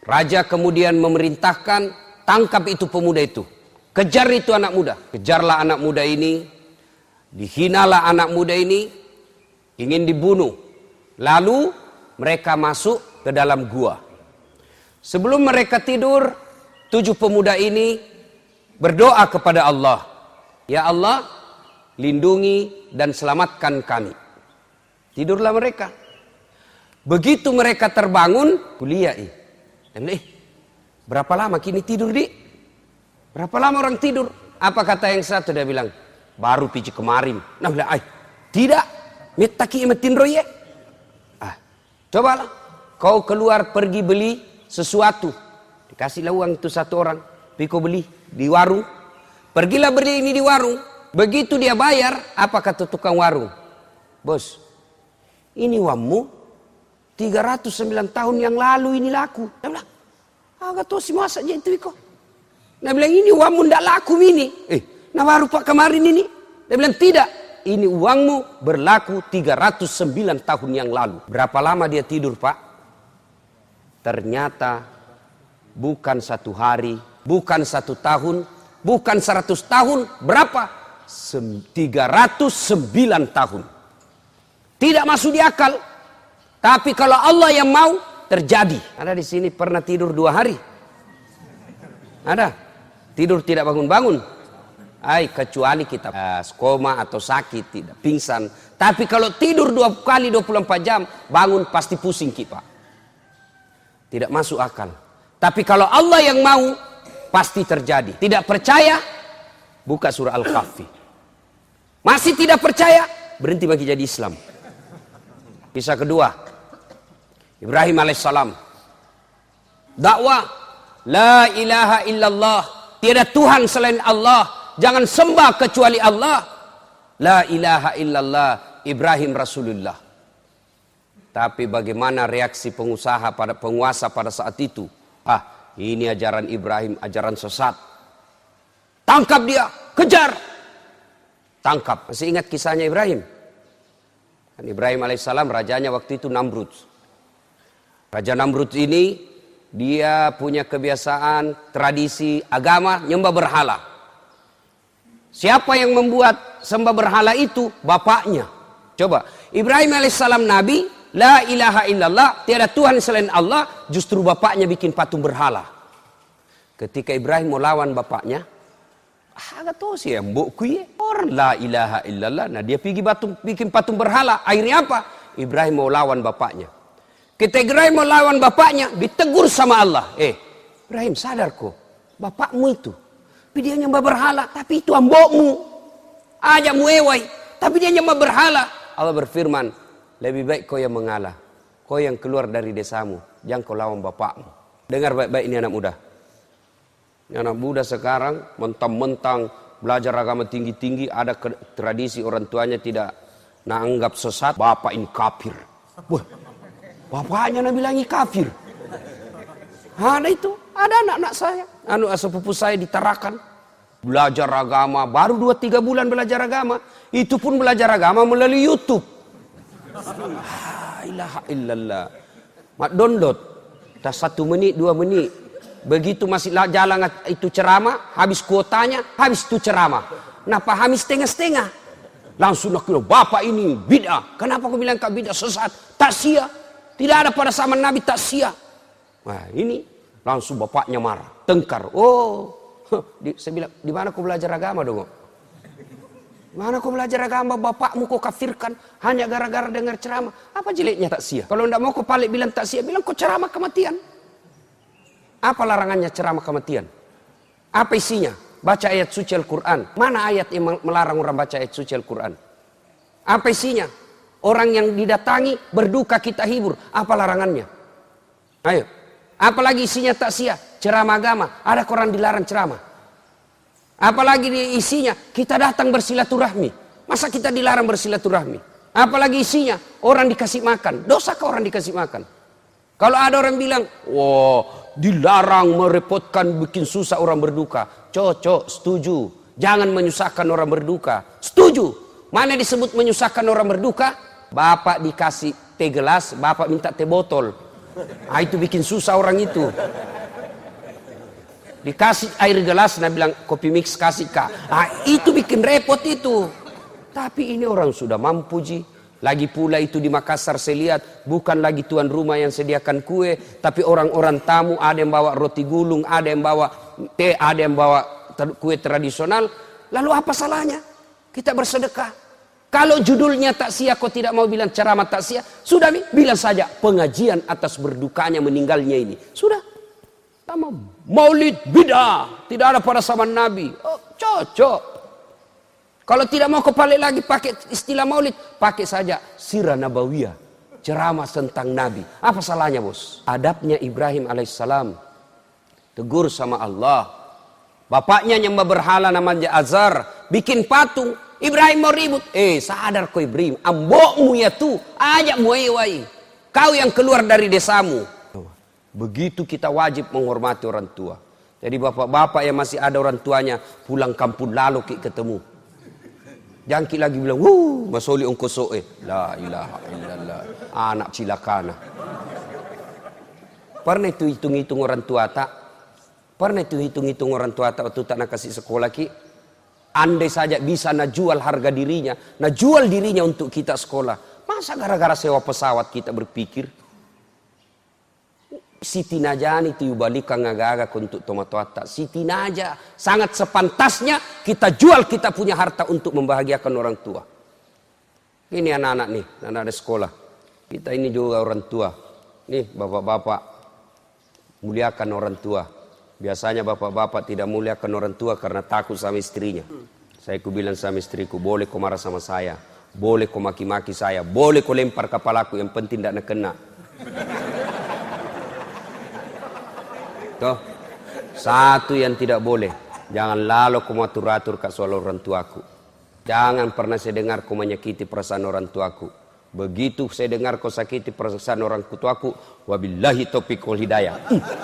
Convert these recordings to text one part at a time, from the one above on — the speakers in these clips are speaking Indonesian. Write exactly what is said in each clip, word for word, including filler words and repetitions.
Raja kemudian memerintahkan, tangkap itu pemuda itu. Kejar itu anak muda. Kejarlah anak muda ini. Dihinalah anak muda ini. Ingin dibunuh. Lalu mereka masuk ke dalam gua. Sebelum mereka tidur, tujuh pemuda ini berdoa kepada Allah. Ya Allah, lindungi dan selamatkan kami. Tidurlah mereka. Begitu mereka terbangun, kuliah eh. Dan eh, berapa lama kini tidur di? Berapa lama orang tidur? Apa kata yang satu? Dia bilang, baru pici kemarin. Nah, bilang, ay, tidak. Metaki emetin roye. Ah, cobalah. Kau keluar pergi beli sesuatu. Dikasihlah uang itu satu orang. Pergi kau beli di warung. Pergilah beli ini di warung. Begitu dia bayar, apa kata tukang warung? Bos, ini uangmu tiga ratus sembilan tahun yang lalu ini laku. Dia bilang, agak tahu si masa aja itu kok. Dia bilang, ini uangmu tidak laku ini. Eh, nah baru pak kemarin ini. Dia bilang, tidak. Ini uangmu berlaku tiga ratus sembilan tahun yang lalu. Berapa lama dia tidur pak? Ternyata bukan satu hari, bukan satu tahun, bukan seratus tahun. Berapa? tiga ratus sembilan tahun. Tidak masuk di akal. Tapi kalau Allah yang mau, terjadi. Ada di sini pernah tidur dua hari? Ada? Tidur tidak bangun-bangun? Ay, kecuali kita uh, koma atau sakit, tidak pingsan. Tapi kalau tidur dua kali dua puluh empat jam, bangun pasti pusing kita. Tidak masuk akal. Tapi kalau Allah yang mau, pasti terjadi. Tidak percaya? Buka surah Al-Kahfi. Masih tidak percaya? Berhenti bagi jadi Islam. Kisah kedua, Ibrahim alaihissalam. Dakwah, la ilaha illallah. Tiada Tuhan selain Allah. Jangan sembah kecuali Allah. La ilaha illallah. Ibrahim Rasulullah. Tapi bagaimana reaksi pengusaha pada penguasa pada saat itu? Ah, ini ajaran Ibrahim, ajaran sesat. Tangkap dia, kejar. Tangkap. Masih ingat kisahnya Ibrahim? Kan Ibrahim alaihissalam rajanya waktu itu Namrud. Raja Namrud ini dia punya kebiasaan, tradisi, agama nyembah berhala. Siapa yang membuat sembah berhala itu? Bapaknya. Coba, Ibrahim alaihissalam nabi, la ilaha illallah, tiada Tuhan selain Allah, justru bapaknya bikin patung berhala. Ketika Ibrahim mau lawan bapaknya, agak tahu sih mbok kuye orang la ilaha illallah. Nah dia pergi patung, bikin patung berhala. Akhirnya apa? Ibrahim mau lawan bapaknya. Ketika Ibrahim mau lawan bapaknya, ditegur sama Allah. Eh, Ibrahim sadar kok, bapakmu itu. Tapi dia nyembah berhala. Tapi itu ambokmu. Aja muewai. Tapi dia nyembah berhala. Allah berfirman, lebih baik kau yang mengalah. Kau yang keluar dari desamu. Jangan kau lawan bapakmu. Dengar baik-baik ini anak muda. Ini anak muda sekarang mentang-mentang belajar agama tinggi-tinggi. Ada tradisi orang tuanya tidak nanggap sesat. Bapak ini kafir. Wah, bapaknya nak bilangi kafir. Ada itu. Ada anak-anak saya. Anu sepupu saya di Tarakan. Belajar agama. Baru dua tiga bulan belajar agama. Itu pun belajar agama melalui YouTube. La ilaha illallah. Mak download. Dah satu menit, dua menit. Begitu masih jalan itu ceramah. Habis kuotanya. Habis itu ceramah. Nah pahami setengah-setengah. Langsung nak bilang, bapak ini bid'ah. Kenapa aku bilang kau bid'ah sesat? Tak sia. Tidak ada pada zaman Nabi tak sia. Nah ini. Langsung bapaknya marah, tengkar. Oh, di, saya bilang, di mana kau belajar agama dong? Di mana kau belajar agama? Bapakmu kau kafirkan hanya gara-gara dengar ceramah. Apa jeleknya tak sia? Kalau tidak mau kau balik bilang tak sia, bilang kau ceramah kematian. Apa larangannya ceramah kematian? Apa isinya? Baca ayat suci Al-Quran. Mana ayat yang melarang orang baca ayat suci Al-Quran? Apa isinya? Orang yang didatangi berduka kita hibur. Apa larangannya? Ayo. Apalagi isinya tak sia, ceramah agama. Ada orang dilarang ceramah. Apalagi isinya, kita datang bersilaturahmi. Masa kita dilarang bersilaturahmi? Apalagi isinya, orang dikasih makan. Dosakah orang dikasih makan? Kalau ada orang bilang, wah dilarang merepotkan, bikin susah orang berduka. Cocok, setuju. Jangan menyusahkan orang berduka. Setuju. Mana disebut menyusahkan orang berduka? Bapak dikasih teh gelas, bapak minta teh botol. Ah, itu bikin susah orang itu. Dikasih air gelas, nah bilang kopi mix kasih kak. Ah, itu bikin repot itu. Tapi ini orang sudah mampu ji. Lagi pula itu di Makassar saya lihat bukan lagi tuan rumah yang sediakan kue, tapi orang-orang tamu ada yang bawa roti gulung, ada yang bawa teh, ada yang bawa kue tradisional. Lalu apa salahnya kita bersedekah? Kalau judulnya takziah kau tidak mau bilang ceramah takziah, sudah bilang saja pengajian atas berdukanya meninggalnya ini. Sudah. Nama Maulid bidah, tidak ada pada zaman Nabi. Oh, cocok. Kalau tidak mau kepalik lagi pakai istilah maulid, pakai saja sirah nabawiyah, ceramah tentang Nabi. Apa salahnya bos? Adabnya Ibrahim alaihissalam, tegur sama Allah. Bapaknya nyembah berhala namanya Azar, bikin patung. Ibrahim mau ribut. Eh sadar kau Ibrahim, ambokmu ya tuh, ajak muai-wai. Kau yang keluar dari desamu. Begitu kita wajib menghormati orang tua. Jadi bapak-bapak yang masih ada orang tuanya, pulang kampung lalu kita ketemu. Jangki lagi bilang, wuh, masoli ongko soe. La ilaha illallah. Anak cilakana. Pernah itu hitung-hitung orang tua tak? Pernah itu hitung-hitung orang tua tak waktu tak nak kasih sekolah ki? Andai saja bisa nak jual harga dirinya, nak jual dirinya untuk kita sekolah. Masa gara-gara sewa pesawat kita berpikir? Siti Najani itu balikan ngagagak untuk tomat-tomat. Siti Naja sangat sepantasnya kita jual kita punya harta untuk membahagiakan orang tua. Ini anak-anak nih, anak-anak sekolah. Kita ini juga orang tua. Nih bapak-bapak, muliakan orang tua. Biasanya bapak-bapak tidak muliakan orang tua karena takut sama istrinya. Saya ku bilang sama istriku, boleh kau marah sama saya, boleh kau maki-maki saya, boleh kau lempar kepalaku, yang penting tidak nak kena. Toh, satu yang tidak boleh, jangan lalu kau atur-atur ke soal orang tuaku. Jangan pernah saya dengar kau menyakiti perasaan orang tuaku. Begitu saya dengar kau sakiti perasaan orang tuaku, wabillahi taufiq wal hidayah.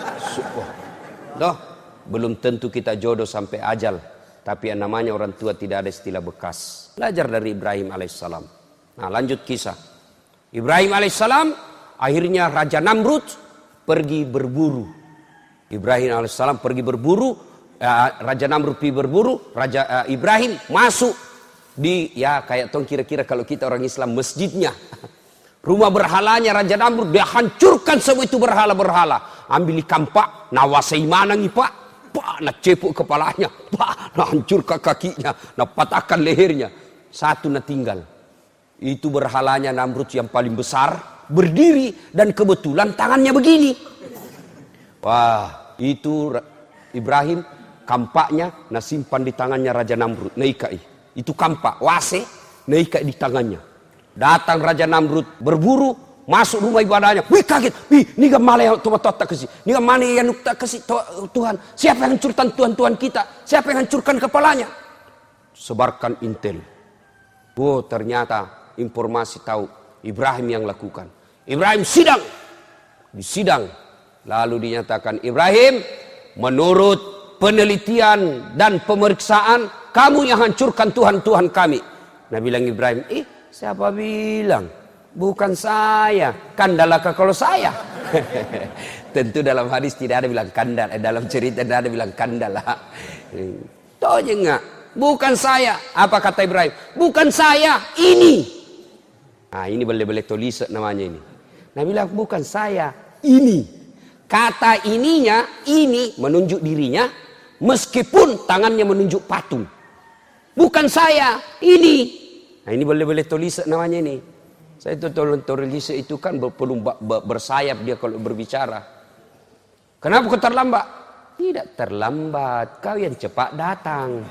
Toh, belum tentu kita jodoh sampai ajal, tapi yang namanya orang tua tidak ada istilah bekas. Belajar dari Ibrahim alaihissalam. Nah, lanjut kisah. Ibrahim alaihissalam akhirnya Raja Namrud pergi berburu. Ibrahim alaihissalam pergi berburu, uh, Raja Namrud pergi berburu, Raja uh, Ibrahim masuk di, ya kayak tong kira-kira kalau kita orang Islam, masjidnya. Rumah berhalanya Raja Namrud, dia hancurkan semua itu berhala-berhala. Ambil kampak, nawasai mana nih pak? Pak, nak cepuk kepalanya, pak, nak hancurkan kakinya, nak patahkan lehernya. Satu nak tinggal. Itu berhalanya Namrud yang paling besar, berdiri dan kebetulan tangannya begini. Wah. Itu Ibrahim kampaknya nah simpan di tangannya Raja Namrud, naikai. Itu kampak wase naikai di tangannya. Datang Raja Namrud berburu, masuk rumah ibadahnya. Wih kaget, wih ni gamale yang tuh tak kasih, ni gamane yang tak kasih Tuhan. Siapa yang hancurkan Tuhan-Tuhan kita? Siapa yang hancurkan kepalanya? Sebarkan intel. Oh ternyata informasi tahu Ibrahim yang lakukan. Ibrahim sidang, di sidang. Lalu dinyatakan, Ibrahim, menurut penelitian dan pemeriksaan, kamu yang hancurkan Tuhan-Tuhan kami. Nah bilang Ibrahim, eh siapa bilang? Bukan saya. Kandalakah kalau saya? Tentu dalam hadis tidak ada bilang kandal. Eh, dalam cerita tidak ada bilang kandal. Tahu aja enggak? Bukan saya. Apa kata Ibrahim? Bukan saya, ini. Nah ini boleh-boleh tulis namanya ini. Nah bilang bukan saya, ini. Kata ininya, ini menunjuk dirinya, meskipun tangannya menunjuk patung. Bukan saya, ini. Nah ini boleh-boleh tulis namanya ini. Saya itu tulis itu kan perlu bersayap dia kalau berbicara. Kenapa kau terlambat? Tidak terlambat, kau yang cepat datang.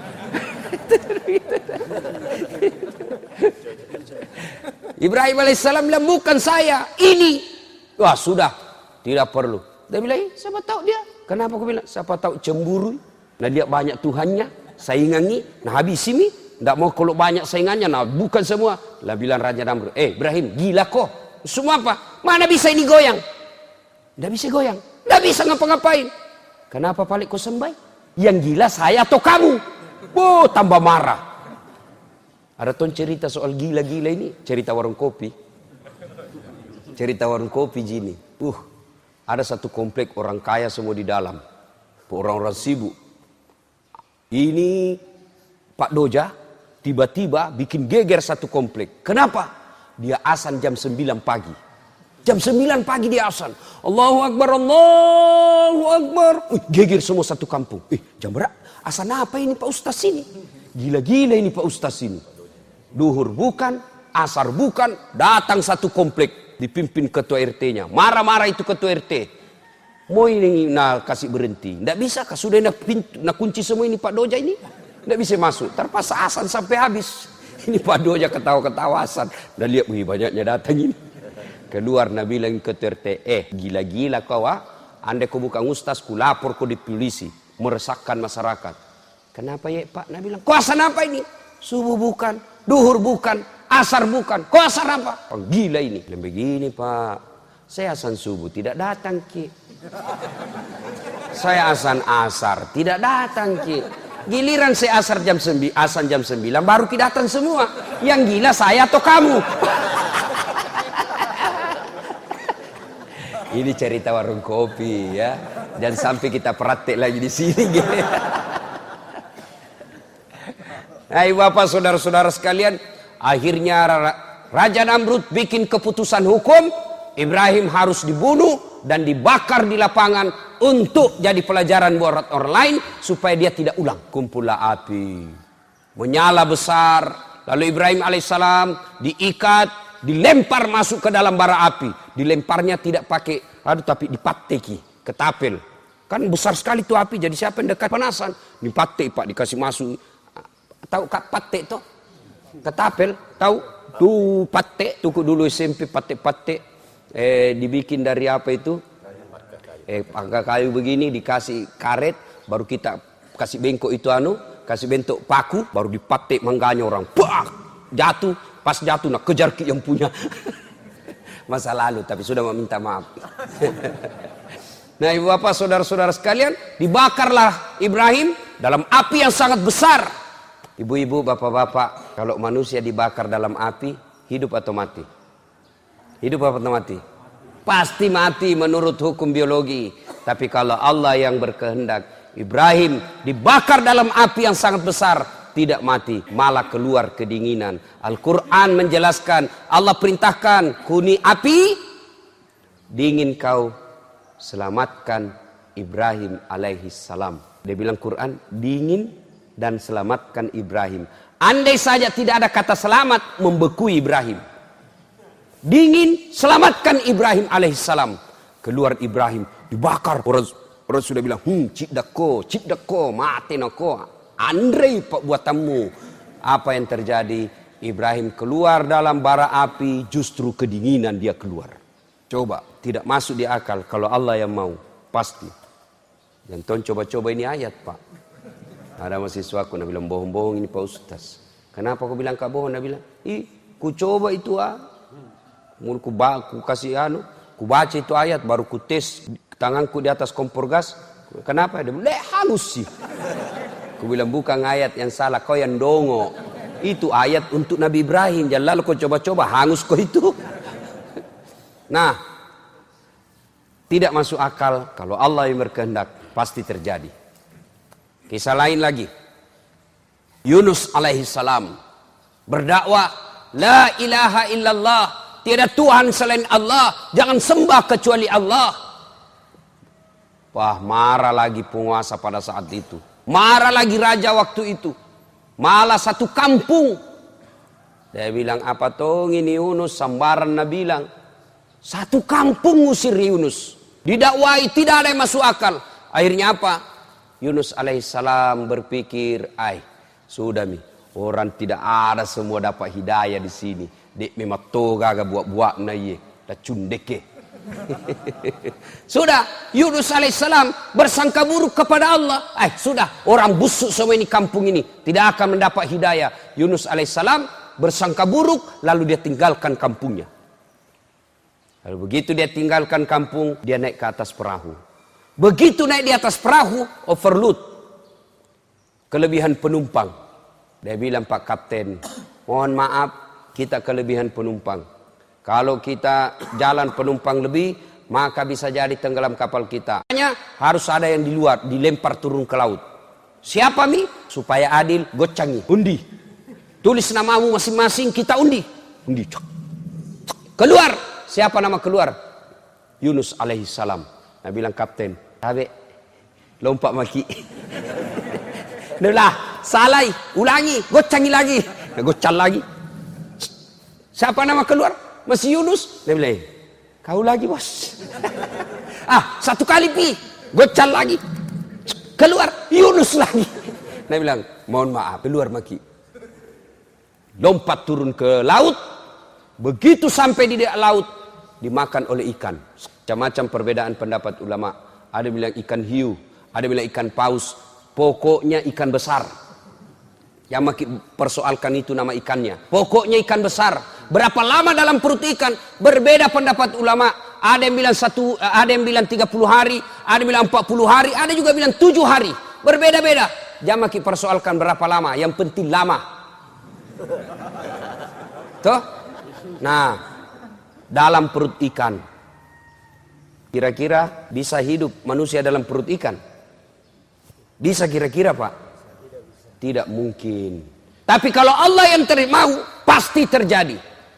Ibrahim alaihissalam bilang bukan saya, ini. Wah sudah, tidak perlu. Dia bilang, siapa tahu dia. Kenapa aku bilang? Siapa tahu cemburu. Nah dia banyak Tuhannya, saingannya. Nah habis ini, tidak mau kalau banyak saingannya. Nah bukan semua. Lah bilang Raja Namrud, eh Ibrahim gila kok. Semua apa? Mana bisa ini goyang? Tidak bisa goyang. Tidak bisa ngapa-ngapain. Kenapa paling kau sembah? Yang gila saya atau kamu? Oh tambah marah. Ada tuh cerita soal gila-gila ini. Cerita warung kopi. Cerita warung kopi gini. Uh. Ada satu komplek orang kaya semua di dalam. Orang-orang sibuk. Ini Pak Doja tiba-tiba bikin geger satu komplek. Kenapa? Dia azan jam sembilan pagi. Jam sembilan pagi dia azan. Allahu Akbar, Allahu Akbar. Uh, geger semua satu kampung. Eh, jam berapa? Azan apa ini Pak Ustaz ini? Gila-gila ini Pak Ustaz ini. Duhur bukan, asar bukan, datang satu komplek. Dipimpin ketua R T-nya. Marah-marah itu ketua R T. Mau ini nak kasih berhenti. Tidak bisa kah? Sudah nak, pintu, nak kunci semua ini Pak Doja ini. Tidak bisa masuk. Terpaksa azan sampai habis. Ini Pak Doja ketawa-ketawa azan. Dan lihat, wih banyaknya datang ini. Keluar Nabi bilang ketua R T. Eh gila-gila kau ah. Andai kau bukan ustaz, ku lapor kau di polisi. Meresahkan masyarakat. Kenapa ya Pak? Nabi bilang, kau azan apa ini? Subuh bukan, duhur bukan, asar bukan. Kau asar apa? Oh, gila ini. Dan begini Pak. Saya azan subuh tidak datang Ki. Saya azan asar tidak datang Ki. Giliran saya asar jam sembilan, azan jam sembilan baru Ki datang semua. Yang gila saya atau kamu? Ini cerita warung kopi ya. Jangan sampai kita praktek lagi di sini. Hai Bapak saudara-saudara sekalian, akhirnya Raja Namrud bikin keputusan hukum, Ibrahim harus dibunuh dan dibakar di lapangan untuk jadi pelajaran buat orang lain supaya dia tidak ulang. Kumpullah api, menyala besar, lalu Ibrahim alaihissalam diikat, dilempar masuk ke dalam bara api. Dilemparnya tidak pakai aduh tapi dipateki, ketapel. Kan besar sekali tuh api, jadi siapa yang dekat panasan? Dipatek Pak, dikasih masuk. Tahu kak patek toh? Ketapel, tahu? Tuh patek, tuh dulu S M P patek-patek. Eh, dibikin dari apa itu? Eh, pakai kayu begini, dikasih karet, baru kita kasih bengkok itu anu, kasih bentuk paku, baru dipatek mangganya orang. Bah! Jatuh, pas jatuh nak kejar yang punya. Masa lalu, tapi sudah meminta maaf. Nah ibu bapak saudara-saudara sekalian, dibakarlah Ibrahim dalam api yang sangat besar. Ibu-ibu, bapak-bapak, kalau manusia dibakar dalam api, hidup atau mati? Hidup atau mati? Pasti mati menurut hukum biologi. Tapi kalau Allah yang berkehendak, Ibrahim dibakar dalam api yang sangat besar, tidak mati, malah keluar kedinginan. Al-Quran menjelaskan, Allah perintahkan, kuni api, dingin kau, selamatkan Ibrahim alaihi salam. Dia bilang Quran, dingin dan selamatkan Ibrahim. Andai saja tidak ada kata selamat, membekui Ibrahim. Dingin, selamatkan Ibrahim alaihissalam. Keluar Ibrahim, dibakar. Orang, orang sudah bilang, hmm, cik dako, cik dako, mati nako. Andrei pak buatanmu. Apa yang terjadi? Ibrahim keluar dalam bara api, justru kedinginan dia keluar. Coba, tidak masuk di akal. Kalau Allah yang mau, pasti. Dan tuan coba-coba ini ayat pak. Ada mahasiswaku, nak bilang bohong-bohong ini Pak Ustaz. Kenapa kau bilang kak bohong? Nak bilang, ih, ku coba itu ah. Mulu ku, ku kasih anu, ku baca itu ayat, baru ku tes tanganku di atas kompor gas. Kenapa? Dia bilang, leh halus sih. Ku bilang bukan ayat yang salah, kau yang dongo. Itu ayat untuk Nabi Ibrahim. Jangan lalu kau coba-coba hangus kau itu. Nah, tidak masuk akal. Kalau Allah yang berkehendak, pasti terjadi. Kisah lain lagi. Yunus alaihissalam berdakwah, la ilaha illallah, tiada Tuhan selain Allah, jangan sembah kecuali Allah. Wah, marah lagi penguasa pada saat itu. Marah lagi raja waktu itu. Malah satu kampung. Dia bilang, apa toh ini Yunus, sambaran Nabi bilang. Satu kampung ngusir Yunus. Didakwai, tidak ada yang masuk akal. Akhirnya apa? Yunus alaihissalam berpikir, ay, sudah mi, orang tidak ada semua dapat hidayah di sini. Dek memang toga ga buat-buat na ye, dah cundeke. Sudah, Yunus alaihissalam bersangka buruk kepada Allah. Eh, sudah, orang busuk semua ini kampung ini tidak akan mendapat hidayah. Yunus alaihissalam bersangka buruk, lalu dia tinggalkan kampungnya. Lalu begitu dia tinggalkan kampung, dia naik ke atas perahu. Begitu naik di atas perahu, overload. Kelebihan penumpang. Dia bilang, Pak Kapten, mohon maaf, kita kelebihan penumpang. Kalau kita jalan penumpang lebih, maka bisa jadi tenggelam kapal kita. Hanya harus ada yang di luar, dilempar turun ke laut. Siapa mi? Supaya adil, gocangi, undi. Tulis namamu masing-masing, kita undi. Undi. Keluar. Siapa nama keluar? Yunus alaihissalam. Nah bilang kapten, tabe, lompat maki. Itulah, salai, ulangi, gocangi lagi. Nah, gocan lagi. Siapa nama keluar? Masih Yunus. Dia bilang, kau lagi bos. Ah, satu kali pi, gocan lagi. Keluar, Yunus lagi. Dia bilang, mohon maaf, keluar maki. Lompat turun ke laut. Begitu sampai di laut, dimakan oleh ikan. Macam-macam perbedaan pendapat ulama. Ada bilang ikan hiu, ada bilang ikan paus. Pokoknya ikan besar. Yang makin persoalkan itu nama ikannya. Pokoknya ikan besar. Berapa lama dalam perut ikan? Berbeda pendapat ulama. Ada yang bilang satu, ada yang bilang tiga puluh hari, ada yang bilang empat puluh hari, ada juga bilang tujuh hari. Berbeda-beda. Jangan makin persoalkan berapa lama. Yang penting lama. Tuh. Nah, dalam perut ikan. Kira-kira bisa hidup manusia dalam perut ikan? Bisa kira-kira Pak? Tidak mungkin. Tapi kalau Allah yang mau, pasti terjadi.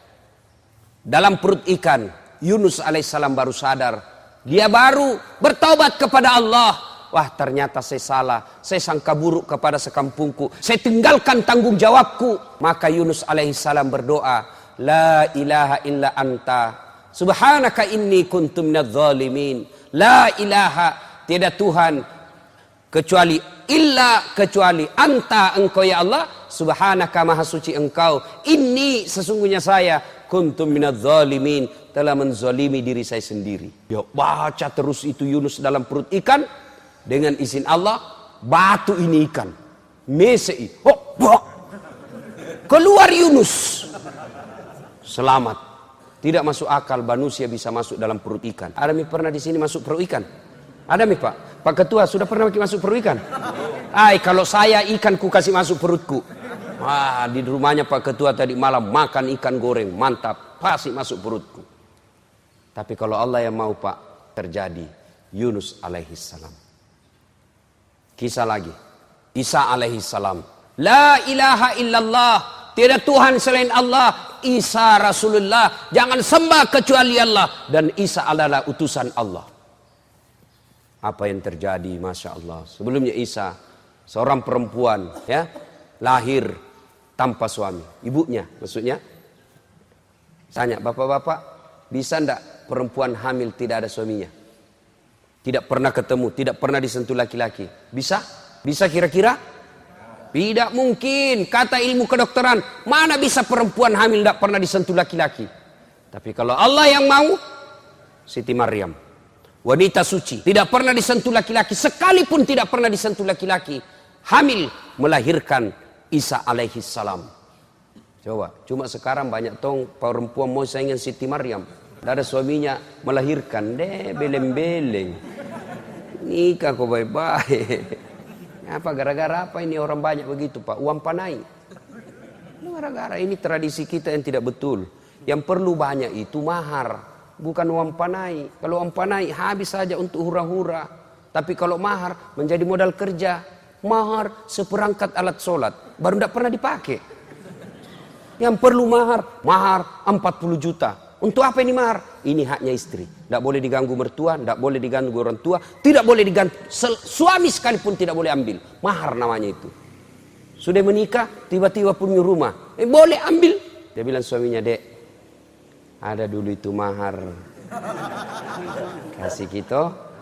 Dalam perut ikan, Yunus alaihissalam baru sadar. Dia baru bertaubat kepada Allah. Wah, ternyata saya salah. Saya sangka buruk kepada sekampungku. Saya tinggalkan tanggung jawabku. Maka Yunus alaihissalam berdoa, La ilaha illa anta. Subhanaka inni kuntu minadz zalimin. La ilaha, tiada Tuhan kecuali illa kecuali anta engkau ya Allah. Subhanaka maha suci engkau. Inni sesungguhnya saya kuntu minadz zalimin, telah menzalimi diri saya sendiri. Ya, baca terus itu Yunus dalam perut ikan. Dengan izin Allah, batu ini ikan. Mesei. Oh, oh. Keluar Yunus. Selamat. Tidak masuk akal manusia bisa masuk dalam perut ikan. Ada mi pernah di sini masuk perut ikan? Ada mi Pak? Pak Ketua sudah pernah masuk perut ikan? Ay, kalau saya ikan ku kasih masuk perutku. Wah, di rumahnya Pak Ketua tadi malam makan ikan goreng, mantap, pasti masuk perutku. Tapi kalau Allah yang mau Pak, terjadi. Yunus alaihissalam. Kisah lagi. Isa alaihissalam. La ilaha illallah. Tiada Tuhan selain Allah. Isa Rasulullah. Jangan sembah kecuali Allah. Dan Isa adalah utusan Allah. Apa yang terjadi? Masya Allah. Sebelumnya Isa, seorang perempuan, ya, lahir tanpa suami. Ibunya maksudnya. Tanya, bapak-bapak, bisa enggak perempuan hamil tidak ada suaminya? Tidak pernah ketemu, tidak pernah disentuh laki-laki. Bisa? Bisa kira-kira? Tidak mungkin. Kata ilmu kedokteran, mana bisa perempuan hamil tidak pernah disentuh laki-laki. Tapi kalau Allah yang mau, Siti Maryam, wanita suci, tidak pernah disentuh laki-laki, sekalipun tidak pernah disentuh laki-laki, hamil melahirkan Isa alaihissalam. Coba, cuma sekarang banyak tong perempuan mau saingan Siti Maryam. Tidak ada suaminya melahirkan, deh beleng-beleng. Nikah kok baik-baik. Apa gara-gara apa ini orang banyak begitu Pak? Uang panai. Gara-gara ini tradisi kita yang tidak betul. Yang perlu banyak itu mahar, bukan uang panai. Kalau uang panai habis saja untuk hura-hura. Tapi kalau mahar menjadi modal kerja. Mahar seperangkat alat sholat, baru tidak pernah dipakai. Yang perlu mahar, mahar empat puluh juta. Untuk apa ini mahar? Ini haknya istri. Tidak boleh diganggu mertua, tidak boleh diganggu orang tua, tidak boleh diganggu suami sekalipun tidak boleh ambil. Mahar namanya itu. Sudah menikah, tiba-tiba punya rumah. Eh boleh ambil. Dia bilang suaminya, dek, ada dulu itu mahar. Kasih kita.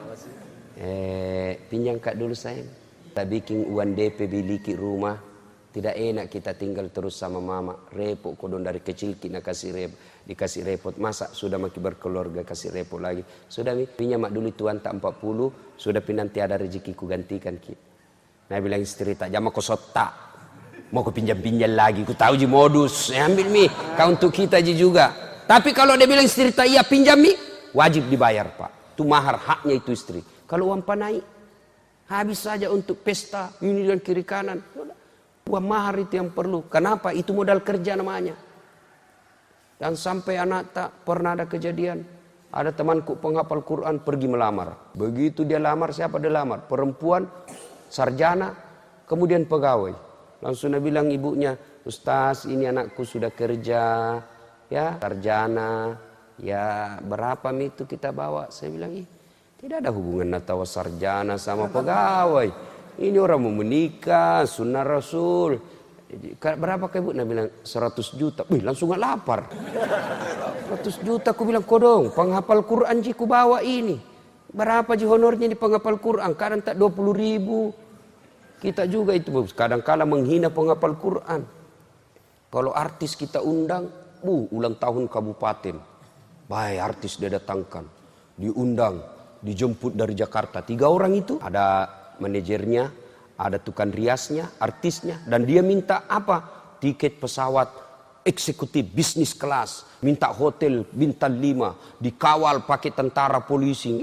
Eh pinjam kak dulu sayang. Kita bikin uang D P biliki rumah. Tidak enak kita tinggal terus sama mama. Repot kodon dari kecil kita kasih repot. Dikasih repot. Masa sudah makin berkeluarga kasih repot lagi. Sudah mi, pinjam mak dulu tuan tak empat puluh. Sudah pinanti ada rezeki ku gantikan ki. Nah bilang istri tak jama kau sotak. Mau ku pinjam-pinjam lagi. Ku tahu ji modus. Ya, ambil mi. Kau untuk kita ji juga. Tapi kalau dia bilang istri tak iya pinjam mi. Wajib dibayar Pak. Itu mahar haknya itu istri. Kalau uang panai. Habis saja untuk pesta. Ini dan kiri kanan. Uang mahar itu yang perlu. Kenapa? Itu modal kerja namanya. Dan sampai anak tak pernah ada kejadian. Ada temanku penghafal Quran pergi melamar. Begitu dia lamar, siapa dia lamar? Perempuan, sarjana, kemudian pegawai. Langsung dia bilang ibunya, Ustaz ini anakku sudah kerja, ya sarjana, ya berapa mi itu kita bawa? Saya bilang, ih tidak ada hubungan natawa sarjana sama pegawai. Ini orang mau menikah, sunnah Rasul. Berapa ke ibu? Dia bilang seratus juta. Wih langsung gak lapar. seratus juta aku bilang kodong. Penghafal Quran ji ku bawa ini. Berapa ji honornya di penghafal Quran? Kadang tak dua puluh ribu. Kita juga itu kadang-kala menghina penghafal Quran. Kalau artis kita undang, bu ulang tahun kabupaten. Baik artis dia datangkan. Diundang, dijemput dari Jakarta. Tiga orang itu. Ada manajernya. Ada tukang riasnya, artisnya, dan dia minta apa? Tiket pesawat eksekutif bisnis kelas, minta hotel bintang lima, dikawal pakai tentara polisi,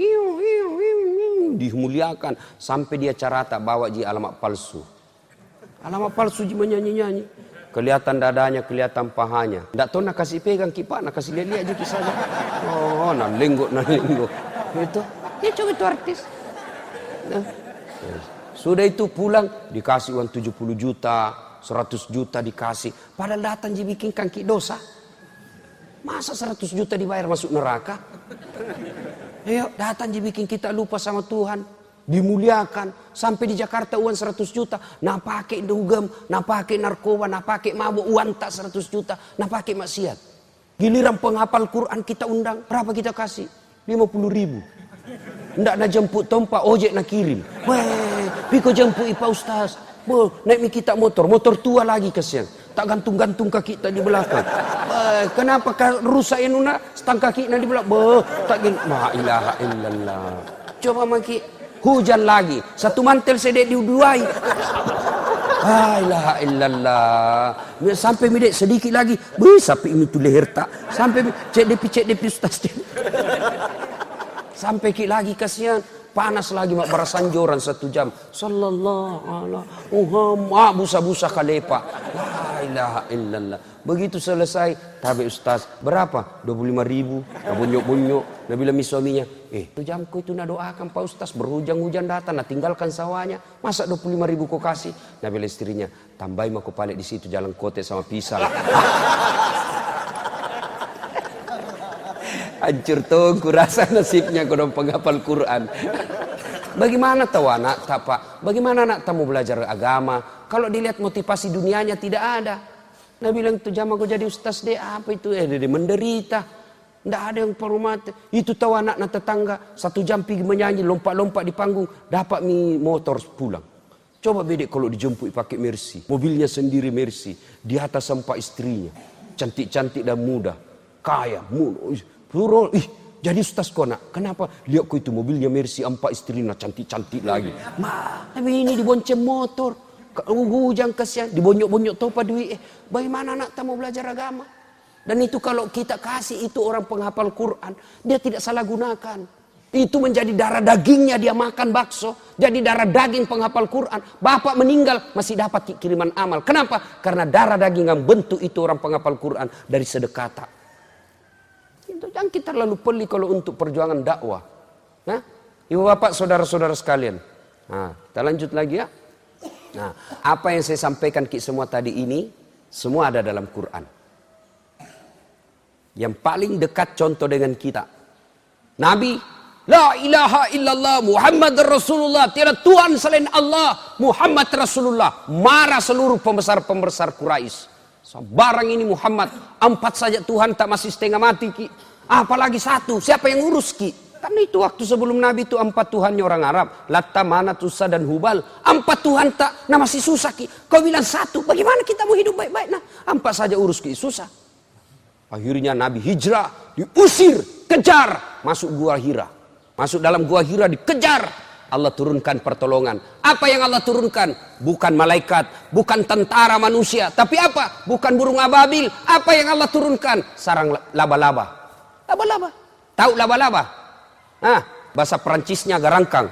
dimuliakan sampai dia carata bawa ji alamat palsu. Alamat palsu ji menyanyi-nyanyi. Kelihatan dadanya, kelihatan pahanya. Ndak tahu nak kasih pegang kipak, nak kasih lihat aja kisahnya. Oh, nak lenggok, nak lenggok. Itu, dia coba itu artis. Nah. Sudah itu pulang dikasih uang tujuh puluh juta, seratus juta dikasih. Padahal datang dia bikin kaki dosa. Masa seratus juta dibayar masuk neraka? Ayo datang dia bikin kita lupa sama Tuhan. Dimuliakan. Sampai di Jakarta uang seratus juta. Nah pakai dugem, nah pakai narkoba, nah pakai mabuk. Uang tak seratus juta, nah pakai maksiat. Giliran penghafal Quran kita undang. Berapa kita kasih? lima puluh ribu. Ndak nak jemput tompak ojek nak kirim. Weh, piko jemput ipa Ustaz. Bo, naik mi kita motor, motor tua lagi kasihan. Tak gantung-gantung kaki tak di belakang. Weh, kenapa rusak enuna stang kaki nak di belakang? Bo, tak gin. La ilaha illallah. Coba maki hujan lagi. Satu mantel sedek diuduai. La ilaha illallah. Sampai midek sedikit lagi. Beuh, sapi ini tu leher tak. Sampai cek depi cek depi Ustaz. Sampai ki lagi kasihan, panas lagi mak berasanjoran satu jam. Sallallahu alaihi Muhammad busa-busa kalepa. La ilaha illallah. Begitu selesai, tabe Ustaz, berapa? dua puluh lima ribu. Nah, bunyok-bunyok. Dia bilang suaminya, eh itu jamku itu nak doakan Pak Ustaz, berhujan-hujan datang, nak tinggalkan sawahnya. Masa dua puluh lima ribu kau kasih? Nah bilang istrinya, tambahin aku balik di situ jalan kote sama pisang. Hancur tuh kurasa nasibnya kodong penghafal Quran. Bagaimana tahu anak tak pak? Bagaimana anak tak mau belajar agama? Kalau dilihat motivasi dunianya tidak ada. Nah bilang tuh jam aku jadi ustaz deh apa itu? Eh dia menderita. Tidak ada yang perumat. Itu tahu anak anak tetangga satu jam pergi menyanyi lompat-lompat di panggung dapat mi motor pulang. Coba bedek kalau dijemput pakai Mercy, mobilnya sendiri Mercy, di atas sempat istrinya, cantik-cantik dan muda, kaya, muda. Plural, ih jadi ustaz kau nak. Kenapa? Lihat kau itu mobilnya Mercy, empat istrinya cantik-cantik lagi. Ma, tapi ini dibonceng motor. Hujan kasihan, dibonyok-bonyok topa duit. Eh, bagaimana anak tak mau belajar agama? Dan itu kalau kita kasih itu orang penghafal Quran, dia tidak salah gunakan. Itu menjadi darah dagingnya dia makan bakso. Jadi darah daging penghafal Quran. Bapak meninggal masih dapat kiriman amal. Kenapa? Karena darah daging yang bentuk itu orang penghafal Quran dari sedekah. Jangan kita terlalu peli kalau untuk perjuangan dakwah. Nah, ibu bapak, saudara-saudara sekalian. Nah, kita lanjut lagi ya. Nah, apa yang saya sampaikan ke semua tadi ini, semua ada dalam Quran. Yang paling dekat contoh dengan kita. Nabi, la ilaha illallah Muhammad Rasulullah. Tiada Tuhan selain Allah, Muhammad Rasulullah. Marah seluruh pembesar-pembesar Quraisy. Barang ini Muhammad, empat saja Tuhan tak masih setengah mati ki. Apalagi satu, siapa yang urus ki? Kan itu waktu sebelum Nabi itu empat Tuhannya orang Arab. Latta, Manat, Uzza dan Hubal. Empat Tuhan tak, nah masih susah ki. Kau bilang satu, bagaimana kita mau hidup baik-baik? Nah, empat saja urus ki, susah. Akhirnya Nabi hijrah, diusir, kejar, masuk gua Hira. Masuk dalam gua Hira dikejar. Allah turunkan pertolongan. Apa yang Allah turunkan? Bukan malaikat, bukan tentara manusia. Tapi apa? Bukan burung ababil. Apa yang Allah turunkan? Sarang laba-laba. Laba-laba. Tahu laba-laba? Ah, bahasa Perancisnya garangkang.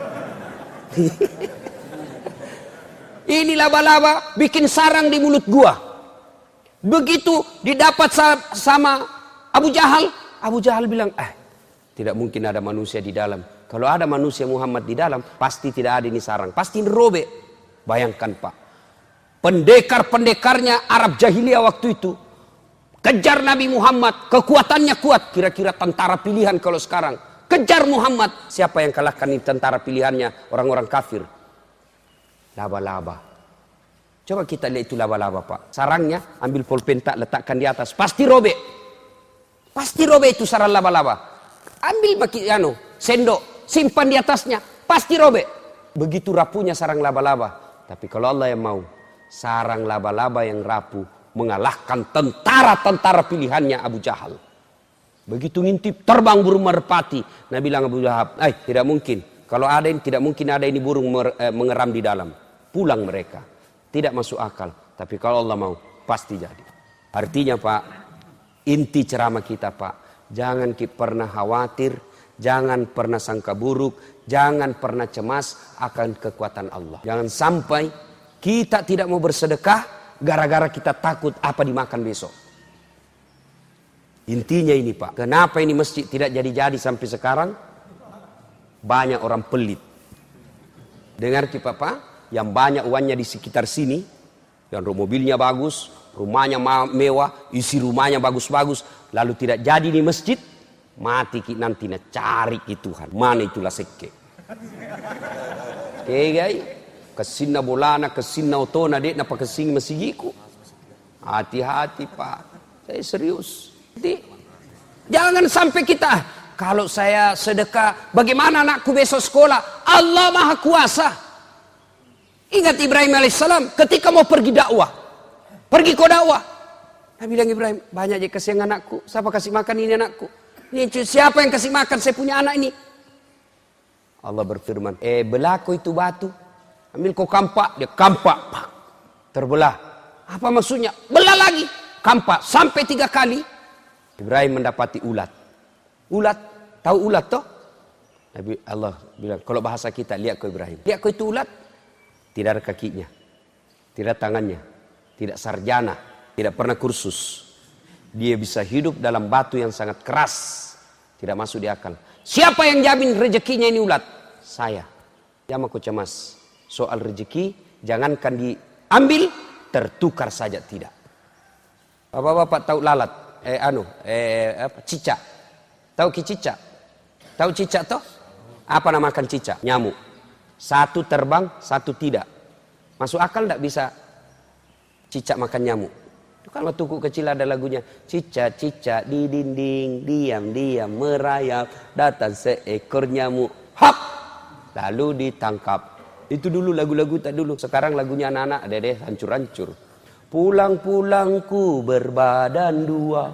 Ini laba-laba bikin sarang di mulut gua. Begitu didapat sama Abu Jahal. Abu Jahal bilang, eh Tidak mungkin ada manusia di dalam. Kalau ada manusia Muhammad di dalam, pasti tidak ada ini sarang. Pasti ini robek. Bayangkan Pak. Pendekar-pendekarnya Arab jahiliyah waktu itu. Kejar Nabi Muhammad. Kekuatannya kuat. Kira-kira tentara pilihan kalau sekarang. Kejar Muhammad. Siapa yang kalahkan ini tentara pilihannya? Orang-orang kafir. Laba-laba. Coba kita lihat itu laba-laba Pak. Sarangnya ambil pulpenta letakkan di atas. Pasti robek. Pasti robek itu sarang laba-laba. Ambil baki, anu, sendok. Simpan di atasnya. Pasti robek. Begitu rapuhnya sarang laba-laba. Tapi kalau Allah yang mau, sarang laba-laba yang rapuh mengalahkan tentara-tentara pilihannya Abu Jahal. Begitu ngintip terbang burung merpati. Nabi bilang Abu Lahab, eh tidak mungkin. Kalau ada ini tidak mungkin ada ini burung mer, eh, mengeram di dalam. Pulang mereka. Tidak masuk akal. Tapi kalau Allah mau, pasti jadi. Artinya Pak, inti ceramah kita Pak, jangan pernah khawatir, jangan pernah sangka buruk, jangan pernah cemas akan kekuatan Allah. Jangan sampai kita tidak mau bersedekah gara-gara kita takut apa dimakan besok. Intinya ini Pak. Kenapa ini masjid tidak jadi-jadi sampai sekarang? Banyak orang pelit. Dengar kita Pak, yang banyak uangnya di sekitar sini, yang mobilnya bagus, rumahnya mewah, isi rumahnya bagus-bagus, lalu tidak jadi di masjid, mati ki nanti na cari ki Tuhan. Mana itulah seke. Oke guys, kesinna bolana, kesinna otona dek napa kesing masigiku. Hati-hati Pak, saya serius. Jadi, jangan sampai kita, kalau saya sedekah, bagaimana anakku besok sekolah? Allah Maha Kuasa. Ingat Ibrahim alaihissalam ketika mau pergi dakwah. Pergi kau dakwah. Nabi bilang Ibrahim, banyak aja kasihan anakku. Siapa kasih makan ini anakku? Ini siapa yang kasih makan saya punya anak ini? Allah berfirman, eh belako itu batu. Ambil kau kampak, dia kampak. Pak, terbelah. Apa maksudnya? Belah lagi. Kampak. Sampai tiga kali. Ibrahim mendapati ulat. Ulat. Tahu ulat toh? Nabi Allah bilang, kalau bahasa kita, lihat kau Ibrahim. Lihat kau itu ulat. Tidak ada kakinya. Tidak tangannya. Tidak sarjana. Tidak pernah kursus. Dia bisa hidup dalam batu yang sangat keras. Tidak masuk di akal. Siapa yang jamin rezekinya ini ulat? Saya. Jangan aku cemas. Soal rezeki, jangankan diambil, tertukar saja tidak. Bapak-bapak tahu lalat? Eh anu, eh apa? Cicak. Tahu ki cicak? Tahu cicak toh? Apa namakan cicak? Nyamuk. Satu terbang, satu tidak. Masuk akal tidak bisa cicak makan nyamuk. Itu kan waktu kecil ada lagunya. Cicak-cicak di dinding, diam-diam merayap. Datang seekor nyamuk. Hap! Lalu ditangkap. Itu dulu lagu-lagu tak dulu. Sekarang lagunya anak-anak ada deh hancur-hancur. Pulang-pulangku berbadan dua.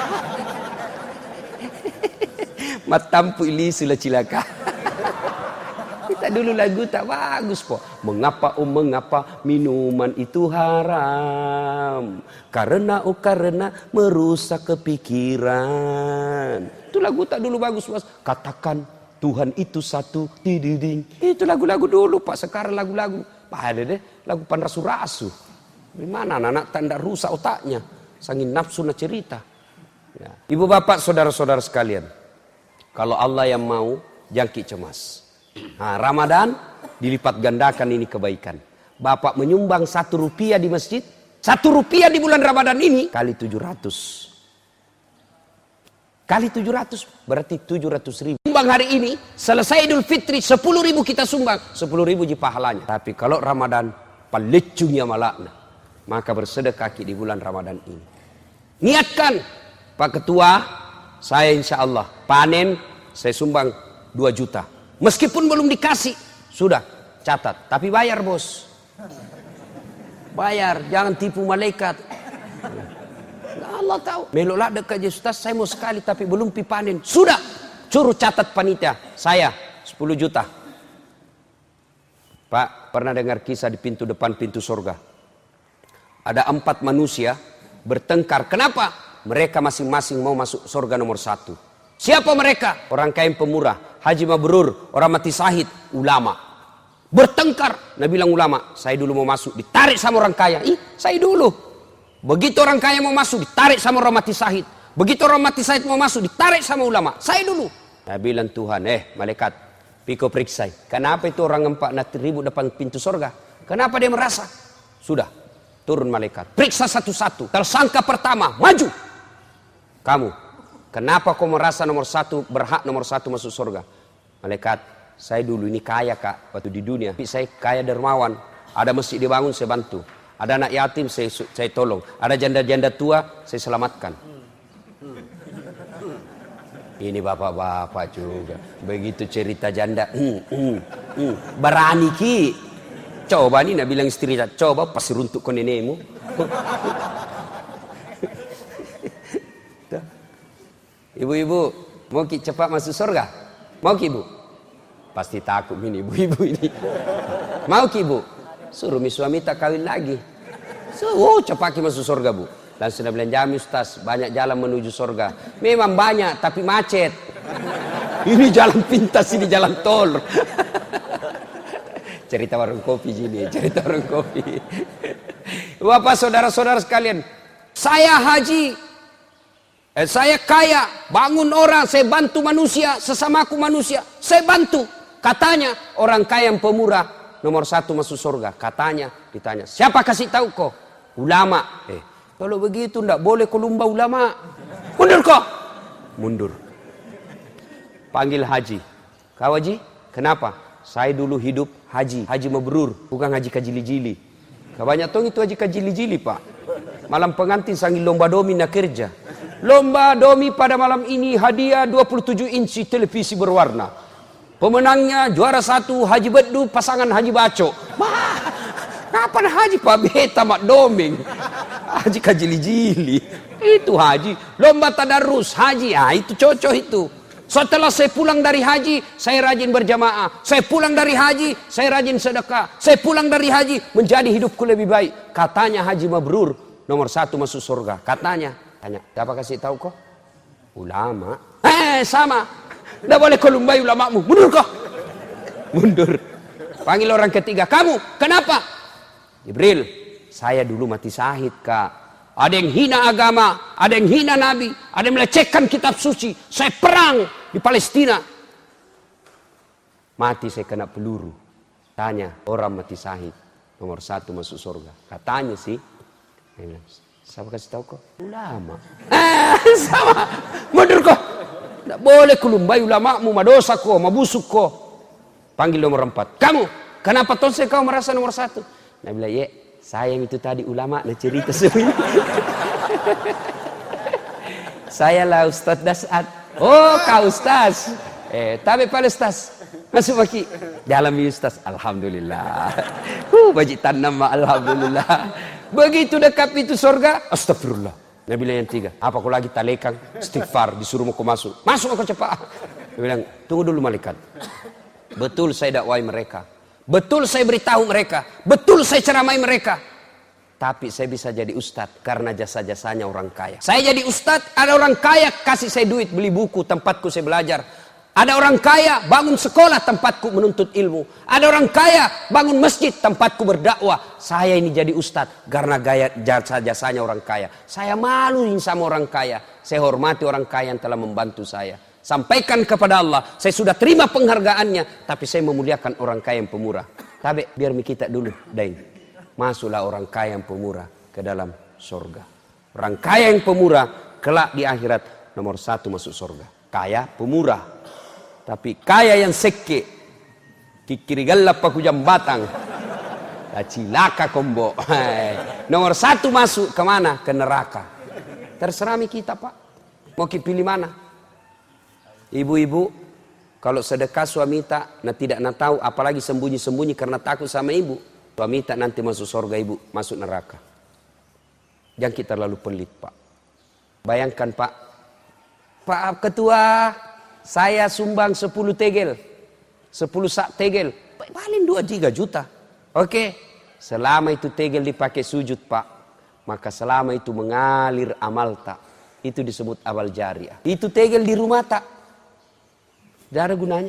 Matampu ili sila cilaka. Kita dulu lagu tak bagus po. Mengapa oh mengapa minuman itu haram? Karena oh karena merusak kepikiran. Itu lagu tak dulu bagus Mas. Katakan Tuhan itu satu diding. Itu lagu-lagu dulu Pak. Sekarang lagu-lagu Pak ada deh lagu panrasu-rasu. Gimana anak-anak tanda rusak otaknya. Sangin nafsu na cerita. Ya. Ibu bapak saudara-saudara sekalian. Kalau Allah yang mau jangkit cemas. Nah, Ramadan dilipat gandakan ini kebaikan. Bapak menyumbang satu rupiah di masjid, satu rupiah di bulan Ramadan ini kali tujuh ratus, kali tujuh ratus berarti tujuh ratus ribu. Sumbang hari ini selesai Idul Fitri sepuluh ribu kita sumbang, sepuluh ribu ji pahalanya. Tapi kalau Ramadan palecungnya malakna, maka bersedekah di bulan Ramadan ini. Niatkan Pak Ketua, saya insya Allah panen saya sumbang dua juta. Meskipun belum dikasih, sudah catat. Tapi bayar bos. Bayar, jangan tipu malaikat. Nah, Allah tahu. Meloklah dekat je Ustaz, saya mau sekali tapi belum pi panen. Sudah, suruh catat panitia. Saya sepuluh juta. Pak, pernah dengar kisah di pintu depan pintu surga? Ada empat manusia bertengkar. Kenapa? Mereka masing-masing mau masuk surga nomor satu. Siapa mereka? Orang kaya pemurah, haji mabrur, orang mati syahid, ulama. Bertengkar. Nabi bilang ulama, saya dulu mau masuk, ditarik sama orang kaya. Ih, saya dulu. Begitu orang kaya mau masuk, ditarik sama orang mati syahid. Begitu orang mati syahid mau masuk, ditarik sama ulama. Saya dulu. Nah, bilang Tuhan, eh malaikat, piko periksa. Kenapa itu orang empat nak ribut depan pintu surga? Kenapa dia merasa? Sudah, turun malaikat. Periksa satu-satu. Tersangka pertama, maju. Kamu, kenapa kau merasa nomor satu, berhak nomor satu masuk surga? Malaikat, saya dulu ini kaya kak, waktu di dunia. Tapi saya kaya dermawan. Ada masjid dibangun, saya bantu. Ada anak yatim, saya, saya tolong. Ada janda-janda tua, saya selamatkan. Ini bapak-bapak juga. Begitu cerita janda. Hmm, hmm, hmm. Berani ki. Coba nih nak bilang istri, coba pasti runtuk kau nenekmu. Ibu-ibu, mau ki cepat masuk surga? Mau ki ibu? Pasti takut ini ibu-ibu ini. Mau ki ibu? Suruh mi suami tak kawin lagi. So, oh, cepat ki masuk surga bu. Dan sudah bilang jami Ustaz, banyak jalan menuju surga. Memang banyak, tapi macet. Ini jalan pintas, ini jalan tol. Cerita warung kopi gini, cerita warung kopi. Bapak saudara-saudara sekalian, saya haji, eh, saya kaya, bangun orang, saya bantu manusia, sesamaku manusia, saya bantu. Katanya orang kaya yang pemurah nomor satu masuk surga. Katanya, ditanya, siapa kasih tahu kau? Ulama. Eh, kalau begitu ndak boleh kau lumba ulama. Mundur kau. Mundur. Panggil haji. Kau haji? Kenapa? Saya dulu hidup haji, haji mabrur, bukan haji kajili-jili. Kebanyakan tong itu haji kajili-jili pak. Malam pengantin sangi lomba domi nak kerja. Lomba domi pada malam ini hadiah dua puluh tujuh inci televisi berwarna. Pemenangnya juara satu Haji Bedu pasangan Haji Baco. Wah, kapan haji pak beta mak doming. Haji kajili-jili. Itu haji. Lomba tadarus haji, ah itu cocok itu. Setelah saya pulang dari haji, saya rajin berjamaah. Saya pulang dari haji, saya rajin sedekah. Saya pulang dari haji, menjadi hidupku lebih baik. Katanya haji mabrur, nomor satu masuk surga. Katanya, tanya, siapa kasih tahu kok? Ulama. Eh, sama. Tidak boleh kau lumbai ulamamu. Mundur kau. Mundur. Panggil orang ketiga, kamu, kenapa? Jibril, saya dulu mati syahid kak. Ada yang hina agama, ada yang hina nabi, ada yang melecehkan kitab suci. Saya perang di Palestina. Mati saya kena peluru. Tanya, orang mati syahid, nomor satu masuk surga. Katanya sih, saya bilang, siapa kasih tahu kok? Ulama. Eh, sama, mundur kok. Tidak boleh kulumbai ulamamu, madosa kok, mabusuk kok. Panggil nomor empat. Kamu, kenapa tonsel kau merasa nomor satu? Nah bilang, ye, saya itu tadi ulama, nak cerita semua. Saya lah Ustaz Dasat. Oh, kau Ustaz. Eh, tapi pada Ustaz. Masuk bagi. Dalam Ustaz. Alhamdulillah. Uh, bajik tanam, alhamdulillah. Begitu dekat itu surga. Astagfirullah. Nabi bilang yang tiga. Apa kau lagi talekang? Istighfar. Disuruh mau kau masuk. Masuk aku cepat. Dia bilang, tunggu dulu malaikat. Betul saya dakwai mereka. Betul saya beritahu mereka. Betul saya ceramai mereka. Tapi saya bisa jadi ustadz karena jasa-jasanya orang kaya. Saya jadi ustadz, ada orang kaya kasih saya duit beli buku tempatku saya belajar. Ada orang kaya bangun sekolah tempatku menuntut ilmu. Ada orang kaya bangun masjid tempatku berdakwah. Saya ini jadi ustadz karena gaya jasa-jasanya orang kaya. Saya malu sama orang kaya. Saya hormati orang kaya yang telah membantu saya. Sampaikan kepada Allah, saya sudah terima penghargaannya, tapi saya memuliakan orang kaya yang pemurah. Tapi biar kita dulu, Dain. Masuklah orang kaya yang pemurah ke dalam surga. Orang kaya yang pemurah, kelak di akhirat nomor satu masuk surga. Kaya pemurah. Tapi kaya yang seke, kikirigalap aku jambatang. Cilaka kombo. Nomor satu masuk kemana? Ke neraka. Terserah kita pak. Mau pilih mana? Ibu-ibu, kalau sedekah suami tak, nah tidak nak tahu, apalagi sembunyi-sembunyi karena takut sama ibu. Suami tak nanti masuk surga, ibu masuk neraka. Jangan kita terlalu pelit, Pak. Bayangkan, Pak. Pak Ketua, saya sumbang sepuluh tegel. sepuluh sak tegel. Paling dua tiga juta. Oke. Selama itu tegel dipakai sujud, Pak. Maka selama itu mengalir amal tak. Itu disebut amal jariah. Itu tegel di rumah tak. Tidak ada gunanya.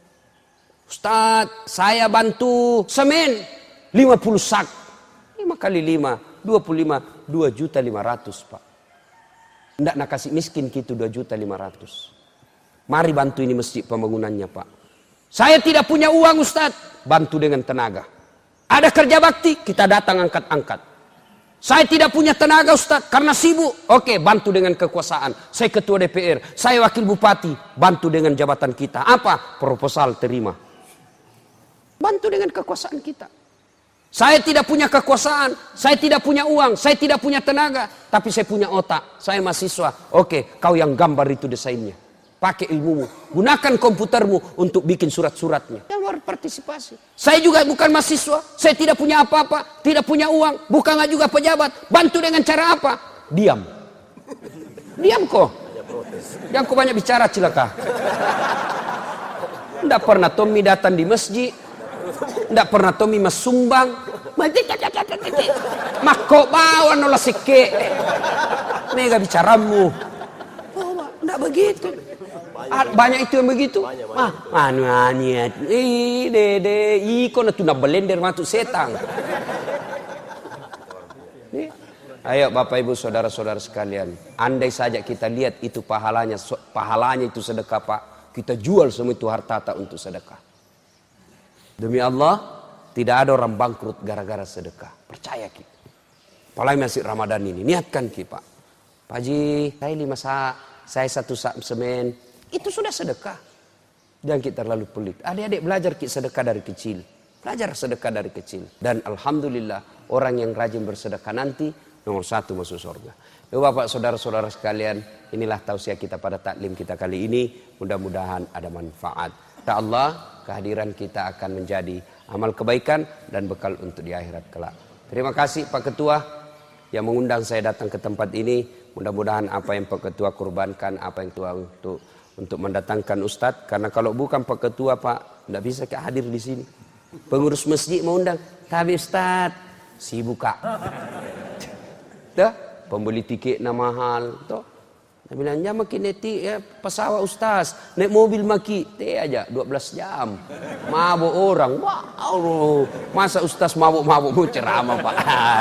Ustaz, saya bantu semen lima puluh sak. lima kali lima, dua puluh lima, dua juta lima ratus, Pak. Tidak nak kasih miskin gitu dua juta lima ratus. Mari bantu ini masjid pembangunannya Pak. Saya tidak punya uang Ustadz, bantu dengan tenaga. Ada kerja bakti, kita datang angkat-angkat. Saya tidak punya tenaga Ustadz karena sibuk. Oke, bantu dengan kekuasaan. Saya ketua D P R, saya wakil bupati, bantu dengan jabatan kita. Apa? Proposal terima. Bantu dengan kekuasaan kita. Saya tidak punya kekuasaan, saya tidak punya uang, saya tidak punya tenaga, tapi saya punya otak. Saya mahasiswa. Oke, kau yang gambar itu desainnya. Pakai ilmumu, gunakan komputermu untuk bikin surat-suratnya. Yang harus partisipasi. Saya juga bukan mahasiswa, saya tidak punya apa-apa, tidak punya uang, bukan juga pejabat. Bantu dengan cara apa? Diam. Diam kok. Jangan kau banyak bicara cilaka. Tidak pernah Tommy datang di masjid, tidak pernah Tommy masumbang. Mak kok bawa nolah sike. Mega bicaramu. Tidak begitu. Banyak itu yang begitu. Ah, anu aniat. Ih, dede, iko na tuna belender matu setang. Ayo Bapak Ibu saudara-saudara sekalian, andai saja kita lihat itu pahalanya, pahalanya itu sedekah Pak, kita jual semua itu harta tak untuk sedekah. Demi Allah, tidak ada orang bangkrut gara-gara sedekah. Percaya kita. Apalagi masih Ramadan ini, niatkan kita Pak. Pak Haji, saya lima sak, saya satu sak semen. Itu sudah sedekah. Jangan kita terlalu pelit. Adik-adik belajar kita sedekah dari kecil. Belajar sedekah dari kecil. Dan Alhamdulillah orang yang rajin bersedekah nanti nomor satu masuk surga. Ya Bapak saudara-saudara sekalian, inilah tausiah kita pada taklim kita kali ini. Mudah-mudahan ada manfaat. Ya Allah, kehadiran kita akan menjadi amal kebaikan dan bekal untuk di akhirat kelak. Terima kasih Pak Ketua yang mengundang saya datang ke tempat ini. Mudah-mudahan apa yang Pak Ketua kurbankan, apa yang Ketua untuk untuk mendatangkan Ustadz, karena kalau bukan Pak Ketua Pak, tidak bisa hadir di sini. Pengurus masjid mau undang, tapi Ustadz sibuk Kak. Tuh, pembeli tiket na mahal, tuh. Dia bilang, ya makin neti ya pesawat Ustadz, naik mobil maki, teh aja dua belas jam. Mabuk orang, wow, masa Ustadz mabuk-mabuk mau ceramah Pak.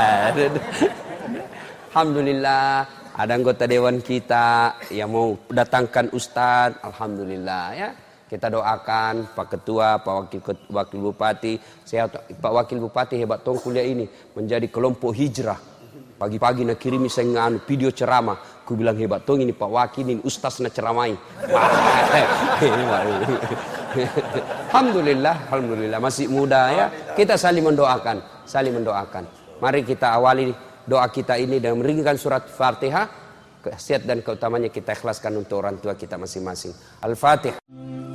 Alhamdulillah. Ada anggota dewan kita yang mau datangkan Ustadz, Alhamdulillah ya. Kita doakan Pak Ketua, Pak Wakil Wakil Bupati, saya Pak Wakil Bupati hebat tong kuliah ini menjadi kelompok hijrah. Pagi-pagi nak kirimi saya nganu video ceramah, ku bilang hebat tong ini Pak Wakil ini Ustadz na ceramai. Alhamdulillah, alhamdulillah masih muda ya. Kita saling mendoakan, saling mendoakan. Mari kita awali doa kita ini dengan meringkan surat Fatihah, khasiat dan keutamanya kita ikhlaskan untuk orang tua kita masing-masing. Al-Fatihah.